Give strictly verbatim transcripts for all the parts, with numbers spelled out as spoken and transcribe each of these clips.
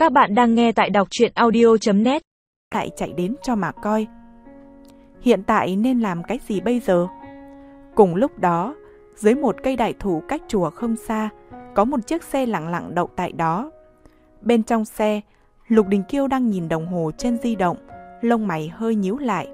Các bạn đang nghe tại đọc truyện audio chấm net. Lại chạy đến cho mà coi. Hiện tại nên làm cái gì bây giờ? Cùng lúc đó, dưới một cây đại thụ cách chùa không xa, có một chiếc xe lặng lặng đậu tại đó. Bên trong xe, Lục Đình Kiêu đang nhìn đồng hồ trên di động, lông mày hơi nhíu lại.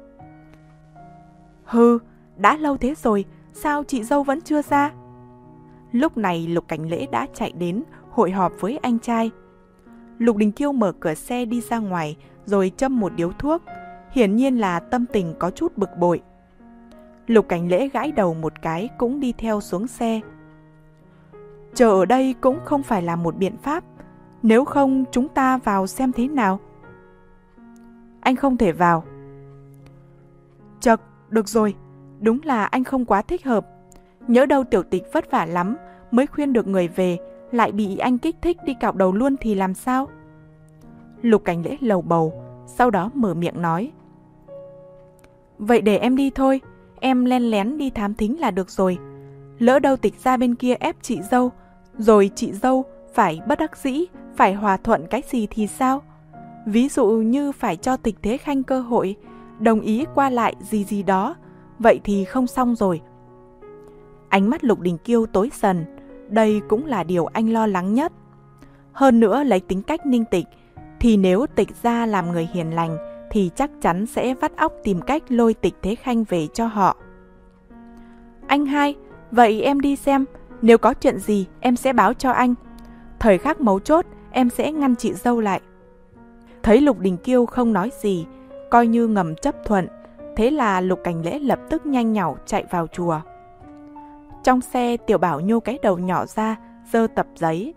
Hừ, đã lâu thế rồi, sao chị dâu vẫn chưa ra? Lúc này Lục Cảnh Lễ đã chạy đến hội họp với anh trai. Lục Đình Kiêu mở cửa xe đi ra ngoài rồi châm một điếu thuốc, hiển nhiên là tâm tình có chút bực bội. Lục Cảnh Lễ gãi đầu một cái cũng đi theo xuống xe. Chờ ở đây cũng không phải là một biện pháp, nếu không chúng ta vào xem thế nào. Anh không thể vào. Chật, được rồi, đúng là anh không quá thích hợp. Nhỡ đâu tiểu tịch vất vả lắm mới khuyên được người về, lại bị anh kích thích đi cạo đầu luôn thì làm sao? Lục Cảnh Lễ lầu bầu, sau đó mở miệng nói. Vậy để em đi thôi, em len lén đi thám thính là được rồi. Lỡ đâu tịch ra bên kia ép chị dâu, rồi chị dâu phải bất đắc dĩ, phải hòa thuận cái gì thì sao? Ví dụ như phải cho Tịch Thế Khanh cơ hội, đồng ý qua lại gì gì đó, vậy thì không xong rồi. Ánh mắt Lục Đình Kiêu tối dần, đây cũng là điều anh lo lắng nhất. Hơn nữa lấy tính cách Ninh Tịch, thì nếu Tịch ra làm người hiền lành thì chắc chắn sẽ vắt óc tìm cách lôi Tịch Thế Khanh về cho họ. Anh hai, vậy em đi xem, nếu có chuyện gì em sẽ báo cho anh. Thời khắc mấu chốt em sẽ ngăn chị dâu lại. Thấy Lục Đình Kiêu không nói gì, coi như ngầm chấp thuận, thế là Lục Cảnh Lễ lập tức nhanh nhảu chạy vào chùa. Trong xe, Tiểu Bảo nhô cái đầu nhỏ ra, giơ tập giấy.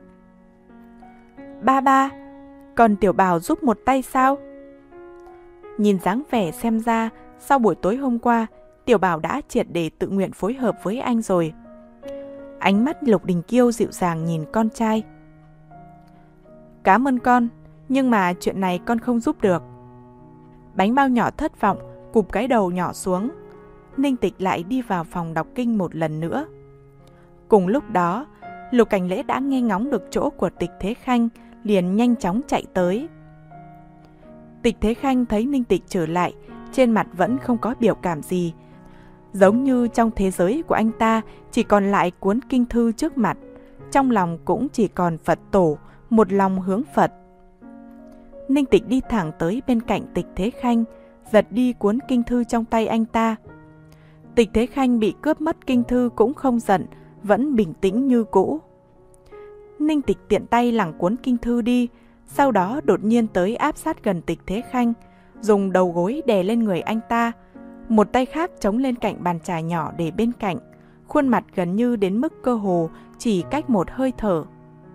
Ba ba, còn Tiểu Bảo giúp một tay sao? Nhìn dáng vẻ xem ra, sau buổi tối hôm qua, Tiểu Bảo đã triệt để tự nguyện phối hợp với anh rồi. Ánh mắt Lục Đình Kiêu dịu dàng nhìn con trai. Cảm ơn con, nhưng mà chuyện này con không giúp được. Bánh bao nhỏ thất vọng, cụp cái đầu nhỏ xuống. Ninh Tịch lại đi vào phòng đọc kinh một lần nữa. Cùng lúc đó, Lục Cảnh Lễ đã nghe ngóng được chỗ của Tịch Thế Khanh, liền nhanh chóng chạy tới. Tịch Thế Khanh thấy Ninh Tịch trở lại, trên mặt vẫn không có biểu cảm gì. Giống như trong thế giới của anh ta chỉ còn lại cuốn kinh thư trước mặt, trong lòng cũng chỉ còn Phật tổ, một lòng hướng Phật. Ninh Tịch đi thẳng tới bên cạnh Tịch Thế Khanh, giật đi cuốn kinh thư trong tay anh ta. Tịch Thế Khanh bị cướp mất kinh thư cũng không giận, vẫn bình tĩnh như cũ. Ninh Tịch tiện tay lẳng cuốn kinh thư đi, sau đó đột nhiên tới áp sát gần Tịch Thế Khanh, dùng đầu gối đè lên người anh ta, một tay khác chống lên cạnh bàn trà nhỏ để bên cạnh, khuôn mặt gần như đến mức cơ hồ chỉ cách một hơi thở.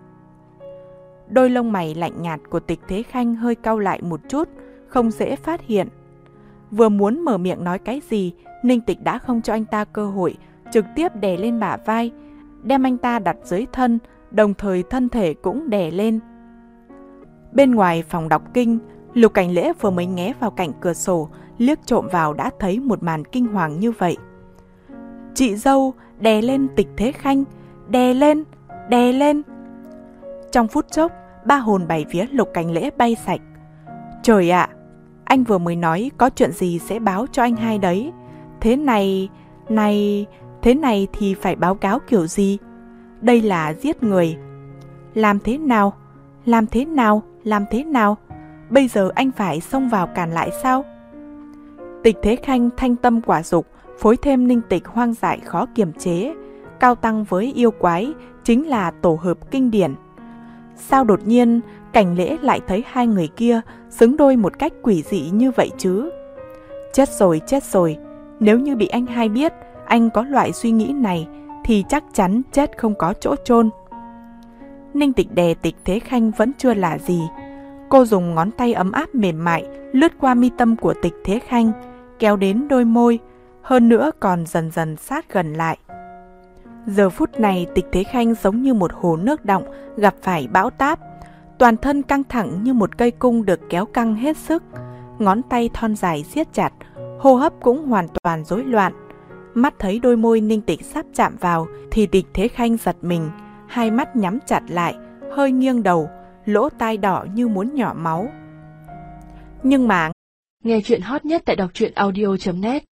Đôi lông mày lạnh nhạt của Tịch Thế Khanh hơi cau lại một chút, không dễ phát hiện. Vừa muốn mở miệng nói cái gì, Ninh Tịch đã không cho anh ta cơ hội, trực tiếp đè lên bả vai, đem anh ta đặt dưới thân, đồng thời thân thể cũng đè lên. Bên ngoài phòng đọc kinh, Lục Cảnh Lễ vừa mới nghé vào cạnh cửa sổ, liếc trộm vào đã thấy một màn kinh hoàng như vậy. Chị dâu đè lên Tịch Thế Khanh, đè lên, đè lên. Trong phút chốc, ba hồn bảy vía Lục Cảnh Lễ bay sạch. Trời ạ, anh vừa mới nói có chuyện gì sẽ báo cho anh hai đấy. Thế này, này, thế này thì phải báo cáo kiểu gì? Đây là giết người. Làm thế nào? Làm thế nào? Làm thế nào? Bây giờ anh phải xông vào cản lại sao? Tịch Thế Khanh thanh tâm quả dục, phối thêm Ninh Tịch hoang dại khó kiềm chế, cao tăng với yêu quái, chính là tổ hợp kinh điển. Sao đột nhiên Cảnh Lễ lại thấy hai người kia xứng đôi một cách quỷ dị như vậy chứ? Chết rồi, chết rồi. Nếu như bị anh hai biết anh có loại suy nghĩ này thì chắc chắn chết không có chỗ chôn. Ninh Tịch đè Tịch Thế Khanh vẫn chưa là gì. Cô dùng ngón tay ấm áp mềm mại lướt qua mi tâm của Tịch Thế Khanh, kéo đến đôi môi, hơn nữa còn dần dần sát gần lại. Giờ phút này Tịch Thế Khanh giống như một hồ nước đọng gặp phải bão táp, toàn thân căng thẳng như một cây cung được kéo căng hết sức, ngón tay thon dài siết chặt, hô hấp cũng hoàn toàn rối loạn. Mắt thấy đôi môi Ninh Tịch sắp chạm vào thì Tịch Thế Khanh giật mình, hai mắt nhắm chặt lại, hơi nghiêng đầu, lỗ tai đỏ như muốn nhỏ máu. Nhưng mà nghe chuyện hot nhất tại đọc truyện audio chấm net